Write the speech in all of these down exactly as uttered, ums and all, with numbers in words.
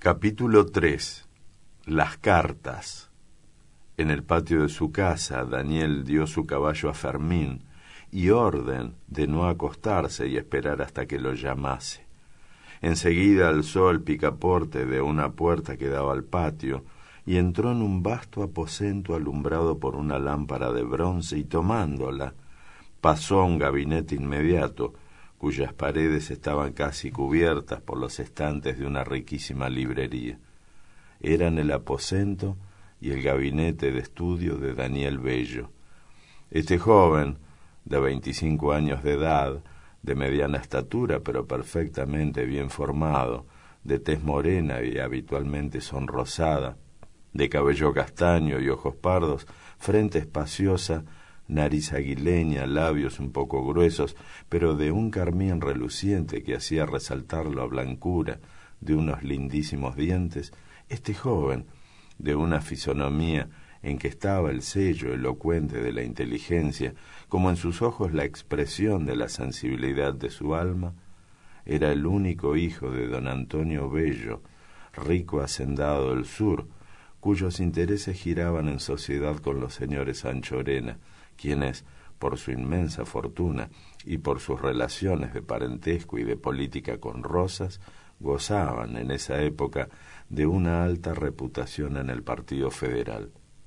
Capítulo tres. Las cartas. En el patio de su casa, Daniel dio su caballo a Fermín y orden de no acostarse y esperar hasta que lo llamase. Enseguida alzó el picaporte de una puerta que daba al patio y entró en un vasto aposento alumbrado por una lámpara de bronce y tomándola, pasó a un gabinete inmediato, cuyas paredes estaban casi cubiertas por los estantes de una riquísima librería. Eran el aposento y el gabinete de estudio de Daniel Bello. Este joven, de veinticinco años de edad, de mediana estatura pero perfectamente bien formado, de tez morena y habitualmente sonrosada, de cabello castaño y ojos pardos, frente espaciosa, nariz aguileña, labios un poco gruesos, pero de un carmín reluciente que hacía resaltar la blancura de unos lindísimos dientes, este joven, de una fisonomía en que estaba el sello elocuente de la inteligencia, como en sus ojos la expresión de la sensibilidad de su alma, era el único hijo de don Antonio Bello, rico hacendado del sur, cuyos intereses giraban en sociedad con los señores Anchorena, quienes, por su inmensa fortuna y por sus relaciones de parentesco y de política con Rosas, gozaban en esa época de una alta reputación en el Partido Federal.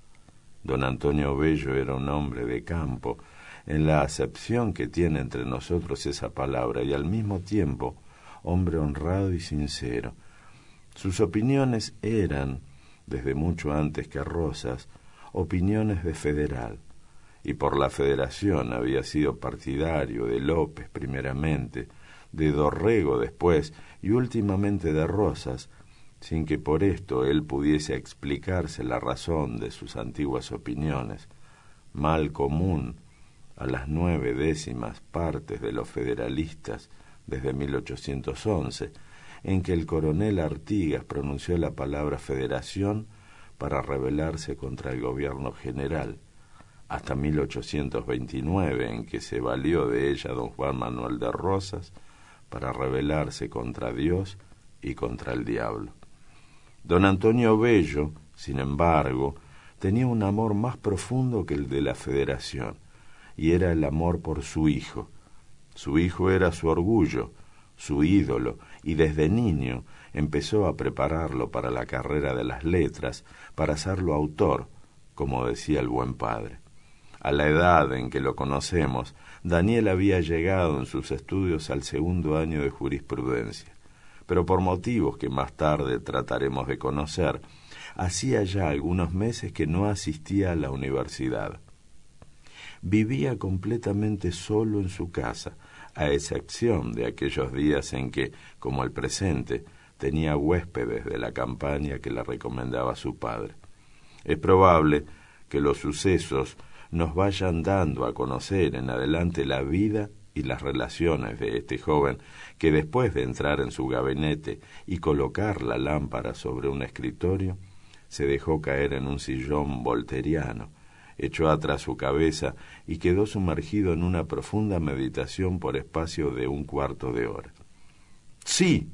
Don Antonio Bello era un hombre de campo, en la acepción que tiene entre nosotros esa palabra, y al mismo tiempo hombre honrado y sincero. Sus opiniones eran, desde mucho antes que Rosas, opiniones de federal, y por la federación había sido partidario de López primeramente, de Dorrego después y últimamente de Rosas, sin que por esto él pudiese explicarse la razón de sus antiguas opiniones, mal común a las nueve décimas partes de los federalistas desde mil ochocientos once, en que el coronel Artigas pronunció la palabra federación para rebelarse contra el gobierno general, hasta mil ochocientos veintinueve, en que se valió de ella don Juan Manuel de Rosas para rebelarse contra Dios y contra el diablo. Don Antonio Bello, sin embargo, tenía un amor más profundo que el de la federación, y era el amor por su hijo. Su hijo era su orgullo, su ídolo, y desde niño empezó a prepararlo para la carrera de las letras, para hacerlo autor, como decía el buen padre. A la edad en que lo conocemos, Daniel había llegado en sus estudios al segundo año de jurisprudencia, pero por motivos que más tarde trataremos de conocer, hacía ya algunos meses que no asistía a la universidad. Vivía completamente solo en su casa, a excepción de aquellos días en que, como el presente, tenía huéspedes de la campaña que le recomendaba su padre. Es probable que los sucesos nos vayan dando a conocer en adelante la vida y las relaciones de este joven que, después de entrar en su gabinete y colocar la lámpara sobre un escritorio, se dejó caer en un sillón volteriano, echó atrás su cabeza y quedó sumergido en una profunda meditación por espacio de un cuarto de hora. «Sí»,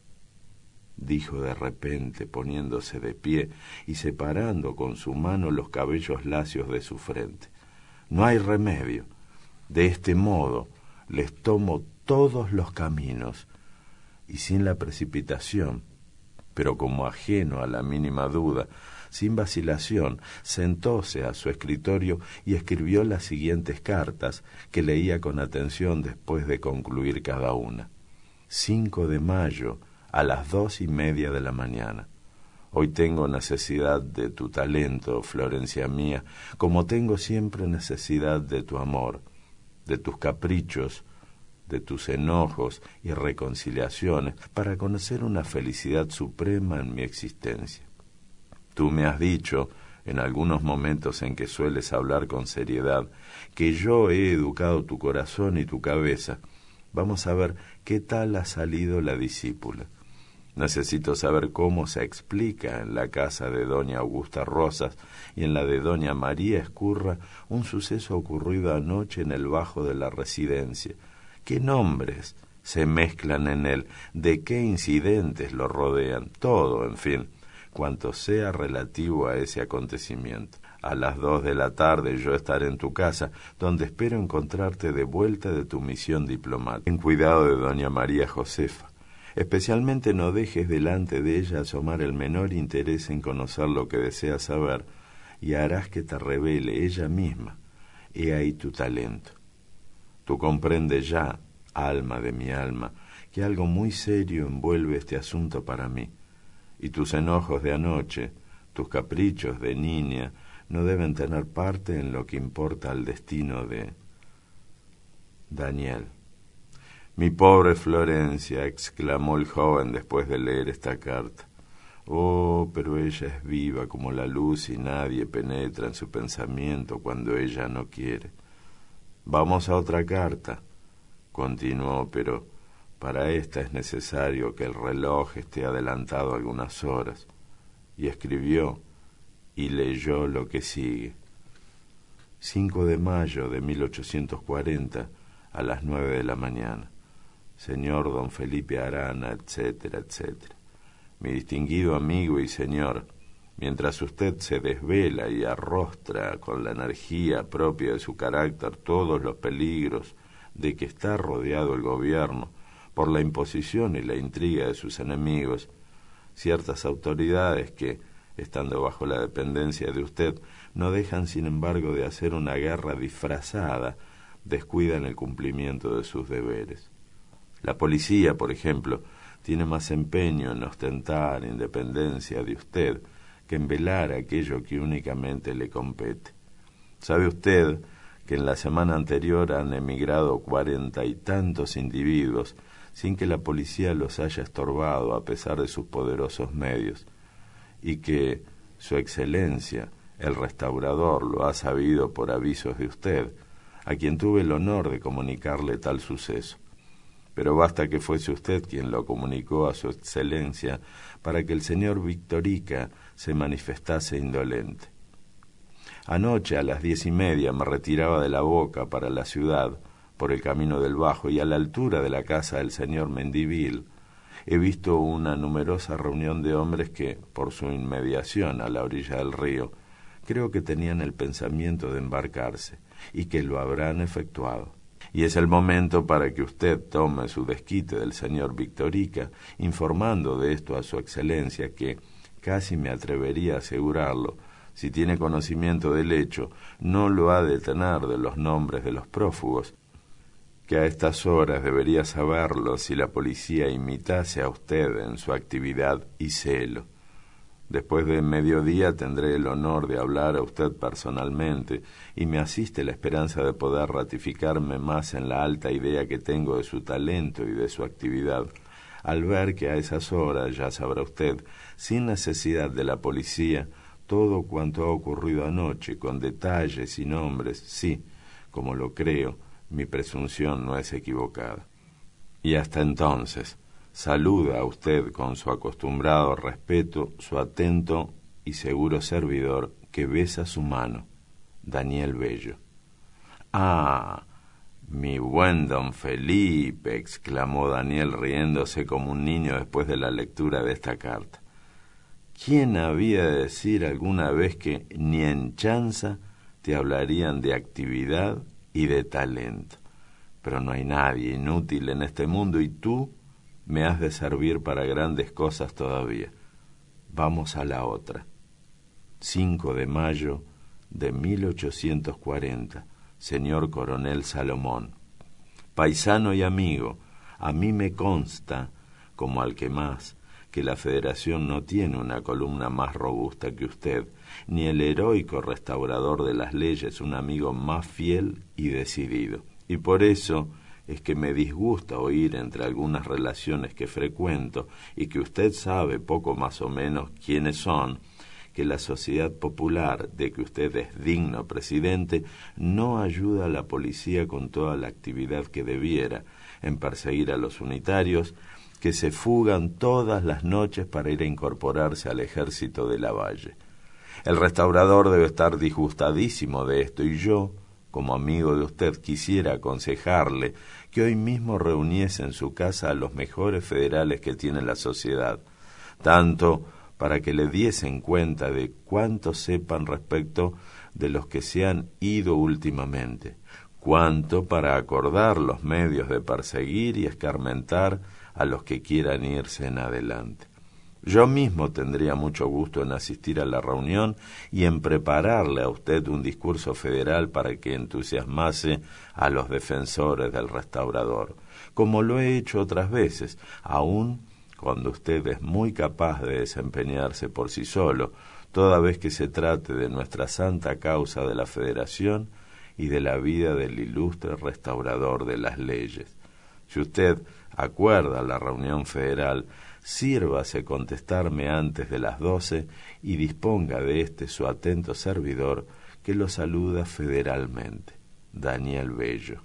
dijo de repente, poniéndose de pie y separando con su mano los cabellos lacios de su frente. «No hay remedio. De este modo les tomo todos los caminos». Y sin la precipitación, pero como ajeno a la mínima duda, sin vacilación, sentóse a su escritorio y escribió las siguientes cartas, que leía con atención después de concluir cada una. cinco de mayo, a las dos y media de la mañana. Hoy tengo necesidad de tu talento, Florencia mía, como tengo siempre necesidad de tu amor, de tus caprichos, de tus enojos y reconciliaciones, para conocer una felicidad suprema en mi existencia. Tú me has dicho, en algunos momentos en que sueles hablar con seriedad, que yo he educado tu corazón y tu cabeza. Vamos a ver qué tal ha salido la discípula. Necesito saber cómo se explica en la casa de doña Augusta Rosas y en la de doña María Escurra un suceso ocurrido anoche en el bajo de la residencia. ¿Qué nombres se mezclan en él, de qué incidentes lo rodean, todo, en fin, cuanto sea relativo a ese acontecimiento. A las dos de la tarde yo estaré en tu casa, donde espero encontrarte de vuelta de tu misión diplomática. En cuidado de doña María Josefa. Especialmente no dejes delante de ella asomar el menor interés en conocer lo que deseas saber, y harás que te revele ella misma. He ahí tu talento. Tú comprendes ya, alma de mi alma, que algo muy serio envuelve este asunto para mí, y tus enojos de anoche, tus caprichos de niña, no deben tener parte en lo que importa al destino de Daniel. Mi pobre Florencia, exclamó el joven después de leer esta carta. Oh, pero ella es viva como la luz y nadie penetra en su pensamiento cuando ella no quiere. Vamos a otra carta, continuó, pero para esta es necesario que el reloj esté adelantado algunas horas. Y escribió y leyó lo que sigue. cinco de mayo de mil ochocientos cuarenta a las nueve de la mañana. Señor don Felipe Arana, etcétera, etcétera. Mi distinguido amigo y señor, mientras usted se desvela y arrostra con la energía propia de su carácter todos los peligros de que está rodeado el gobierno por la imposición y la intriga de sus enemigos, ciertas autoridades que, estando bajo la dependencia de usted, no dejan sin embargo de hacer una guerra disfrazada, descuidan el cumplimiento de sus deberes. La policía, por ejemplo, tiene más empeño en ostentar independencia de usted que en velar aquello que únicamente le compete. ¿Sabe usted que en la semana anterior han emigrado cuarenta y tantos individuos sin que la policía los haya estorbado a pesar de sus poderosos medios, y que su excelencia, el restaurador, lo ha sabido por avisos de usted, a quien tuve el honor de comunicarle tal suceso? Pero basta que fuese usted quien lo comunicó a su excelencia para que el señor Victorica se manifestase indolente. Anoche a las diez y media me retiraba de la Boca para la ciudad, por el camino del Bajo, y a la altura de la casa del señor Mendivil he visto una numerosa reunión de hombres que, por su inmediación a la orilla del río, creo que tenían el pensamiento de embarcarse, y que lo habrán efectuado. Y es el momento para que usted tome su desquite del señor Victorica, informando de esto a su excelencia, que, casi me atrevería a asegurarlo, si tiene conocimiento del hecho, no lo ha de tener de los nombres de los prófugos, que a estas horas debería saberlo si la policía imitase a usted en su actividad y celo. Después de mediodía tendré el honor de hablar a usted personalmente, y me asiste la esperanza de poder ratificarme más en la alta idea que tengo de su talento y de su actividad, al ver que a esas horas ya sabrá usted, sin necesidad de la policía, todo cuanto ha ocurrido anoche, con detalles y nombres. Sí, como lo creo, mi presunción no es equivocada. Y hasta entonces, saluda a usted con su acostumbrado respeto su atento y seguro servidor, que besa su mano, Daniel Bello. Ah, mi buen don Felipe, exclamó Daniel riéndose como un niño después de la lectura de esta carta. ¿Quién había de decir alguna vez que ni en chanza te hablarían de actividad y de talento? Pero no hay nadie inútil en este mundo, y tú me has de servir para grandes cosas todavía. Vamos a la otra. cinco de mayo de mil ochocientos cuarenta, señor coronel Salomón. Paisano y amigo, a mí me consta, como al que más, que la Federación no tiene una columna más robusta que usted, ni el heroico restaurador de las leyes un amigo más fiel y decidido. Y por eso es que me disgusta oír entre algunas relaciones que frecuento, y que usted sabe poco más o menos quiénes son, que la sociedad popular, de que usted es digno presidente, no ayuda a la policía con toda la actividad que debiera en perseguir a los unitarios, que se fugan todas las noches para ir a incorporarse al ejército de Lavalle. El restaurador debe estar disgustadísimo de esto, y yo, como amigo de usted, quisiera aconsejarle que hoy mismo reuniese en su casa a los mejores federales que tiene la sociedad, tanto para que le diesen cuenta de cuánto sepan respecto de los que se han ido últimamente, cuanto para acordar los medios de perseguir y escarmentar a los que quieran irse en adelante. Yo mismo tendría mucho gusto en asistir a la reunión y en prepararle a usted un discurso federal para que entusiasmase a los defensores del restaurador, como lo he hecho otras veces, aun cuando usted es muy capaz de desempeñarse por sí solo, toda vez que se trate de nuestra santa causa de la Federación y de la vida del ilustre restaurador de las leyes. Si usted acuerda la reunión federal, sírvase contestarme antes de las doce y disponga de este su atento servidor que lo saluda federalmente, Daniel Bello.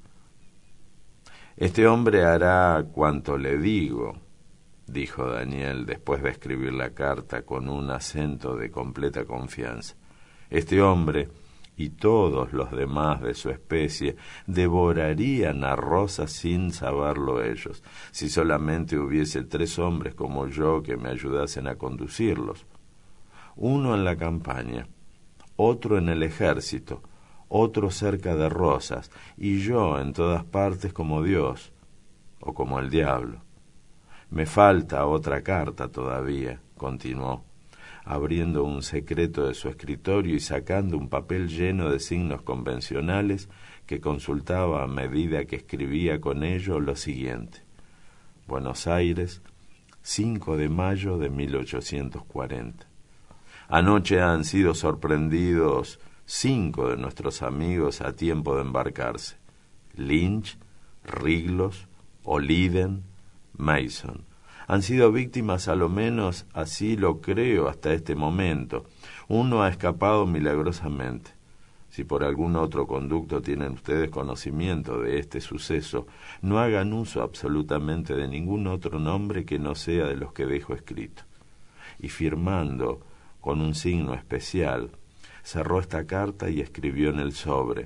Este hombre hará cuanto le digo, dijo Daniel después de escribir la carta con un acento de completa confianza. Este hombre y todos los demás de su especie devorarían a Rosa sin saberlo ellos, si solamente hubiese tres hombres como yo que me ayudasen a conducirlos. Uno en la campaña, otro en el ejército, otro cerca de Rosas, y yo en todas partes como Dios, o como el diablo. Me falta otra carta todavía, continuó, abriendo un secreto de su escritorio y sacando un papel lleno de signos convencionales que consultaba a medida que escribía con ello lo siguiente: Buenos Aires, cinco de mayo de mil ochocientos cuarenta. Anoche han sido sorprendidos cinco de nuestros amigos a tiempo de embarcarse: Lynch, Riglos, Oliden, Mason. Han sido víctimas, a lo menos así lo creo hasta este momento. Uno ha escapado milagrosamente. Si por algún otro conducto tienen ustedes conocimiento de este suceso, no hagan uso absolutamente de ningún otro nombre que no sea de los que dejo escrito. Y firmando con un signo especial, cerró esta carta y escribió en el sobre: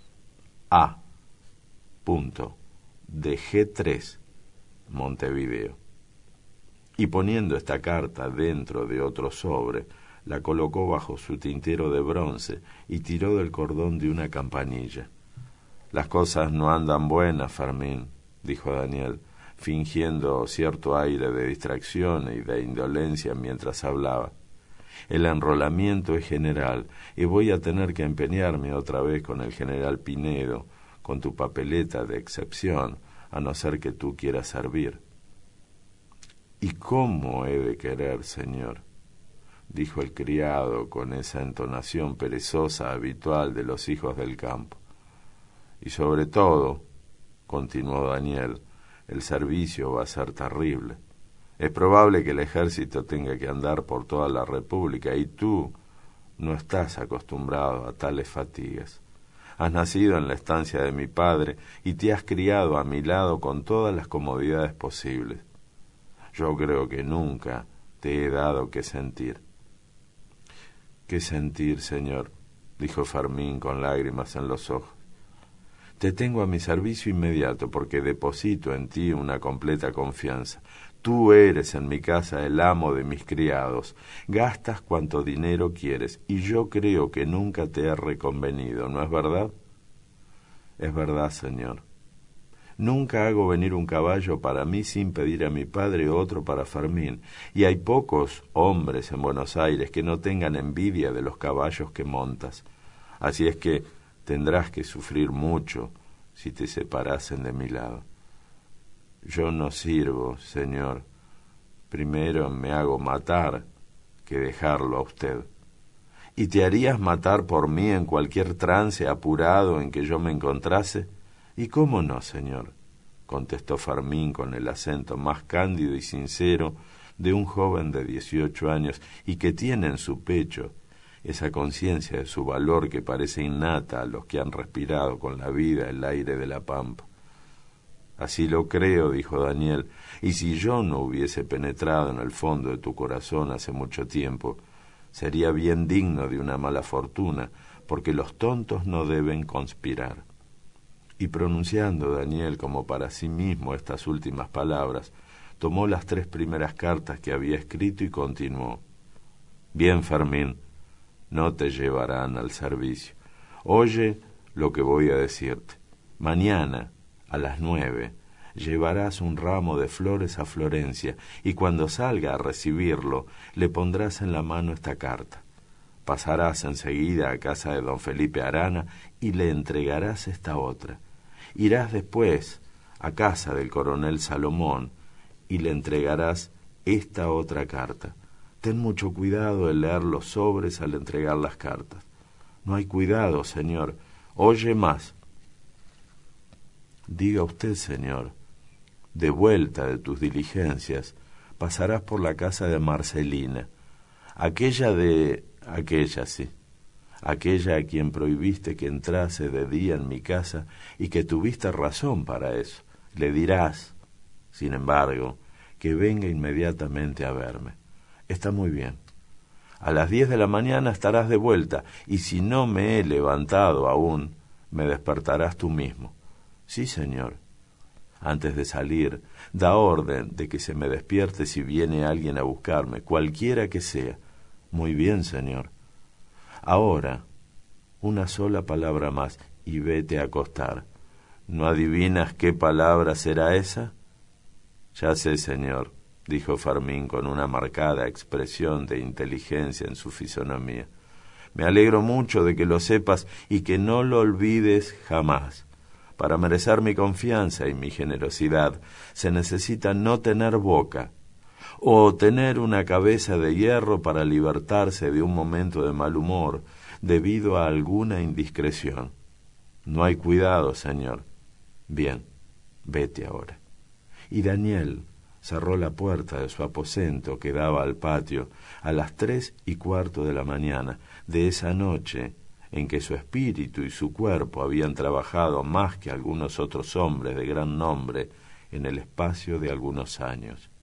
A. de G tres, Montevideo. Y poniendo esta carta dentro de otro sobre, la colocó bajo su tintero de bronce y tiró del cordón de una campanilla. Las cosas no andan buenas, Fermín, dijo Daniel, fingiendo cierto aire de distracción y de indolencia mientras hablaba. El enrolamiento es general y voy a tener que empeñarme otra vez con el general Pinedo, con tu papeleta de excepción, a no ser que tú quieras servir. ¿Y cómo he de querer, señor?, dijo el criado con esa entonación perezosa habitual de los hijos del campo. Y sobre todo, continuó Daniel, el servicio va a ser terrible. Es probable que el ejército tenga que andar por toda la República y tú no estás acostumbrado a tales fatigas. Has nacido en la estancia de mi padre y te has criado a mi lado con todas las comodidades posibles. Yo creo que nunca te he dado que sentir. ¿Qué sentir, señor?, dijo Fermín con lágrimas en los ojos. Te tengo a mi servicio inmediato porque deposito en ti una completa confianza. Tú eres en mi casa el amo de mis criados, gastas cuanto dinero quieres y yo creo que nunca te he reconvenido, ¿no es verdad? Es verdad, señor. Nunca hago venir un caballo para mí sin pedir a mi padre otro para Fermín, y hay pocos hombres en Buenos Aires que no tengan envidia de los caballos que montas. Así es que tendrás que sufrir mucho si te separasen de mi lado. Yo no sirvo, señor. Primero me hago matar que dejarlo a usted. ¿Y te harías matar por mí en cualquier trance apurado en que yo me encontrase? ¿Y cómo no, señor?, contestó Fermín con el acento más cándido y sincero de un joven de dieciocho años y que tiene en su pecho esa conciencia de su valor que parece innata a los que han respirado con la vida el aire de la pampa. Así lo creo, dijo Daniel, y si yo no hubiese penetrado en el fondo de tu corazón hace mucho tiempo, sería bien digno de una mala fortuna, porque los tontos no deben conspirar. Y pronunciando Daniel como para sí mismo estas últimas palabras, tomó las tres primeras cartas que había escrito y continuó: Bien, Fermín, no te llevarán al servicio. Oye lo que voy a decirte. Mañana, a las nueve, llevarás un ramo de flores a Florencia, y cuando salga a recibirlo, le pondrás en la mano esta carta. Pasarás enseguida a casa de don Felipe Arana y le entregarás esta otra. Irás después a casa del coronel Salomón y le entregarás esta otra carta. Ten mucho cuidado en leer los sobres al entregar las cartas. No hay cuidado, señor. Oye más. Diga usted, señor, de vuelta de tus diligencias, pasarás por la casa de Marcelina, aquella de... aquella, sí, aquella a quien prohibiste que entrase de día en mi casa y que tuviste razón para eso. Le dirás, sin embargo, que venga inmediatamente a verme. Está muy bien. A las diez de la mañana estarás de vuelta, y si no me he levantado aún, me despertarás tú mismo. Sí, señor. Antes de salir, da orden de que se me despierte si viene alguien a buscarme, cualquiera que sea. Muy bien, señor. Ahora, una sola palabra más y vete a acostar. ¿No adivinas qué palabra será esa? Ya sé, señor, dijo Fermín con una marcada expresión de inteligencia en su fisonomía. Me alegro mucho de que lo sepas y que no lo olvides jamás. Para merecer mi confianza y mi generosidad se necesita no tener boca, o tener una cabeza de hierro para libertarse de un momento de mal humor debido a alguna indiscreción. No hay cuidado, señor. Bien, vete ahora. Y Daniel cerró la puerta de su aposento que daba al patio a las tres y cuarto de la mañana de esa noche en que su espíritu y su cuerpo habían trabajado más que algunos otros hombres de gran nombre en el espacio de algunos años.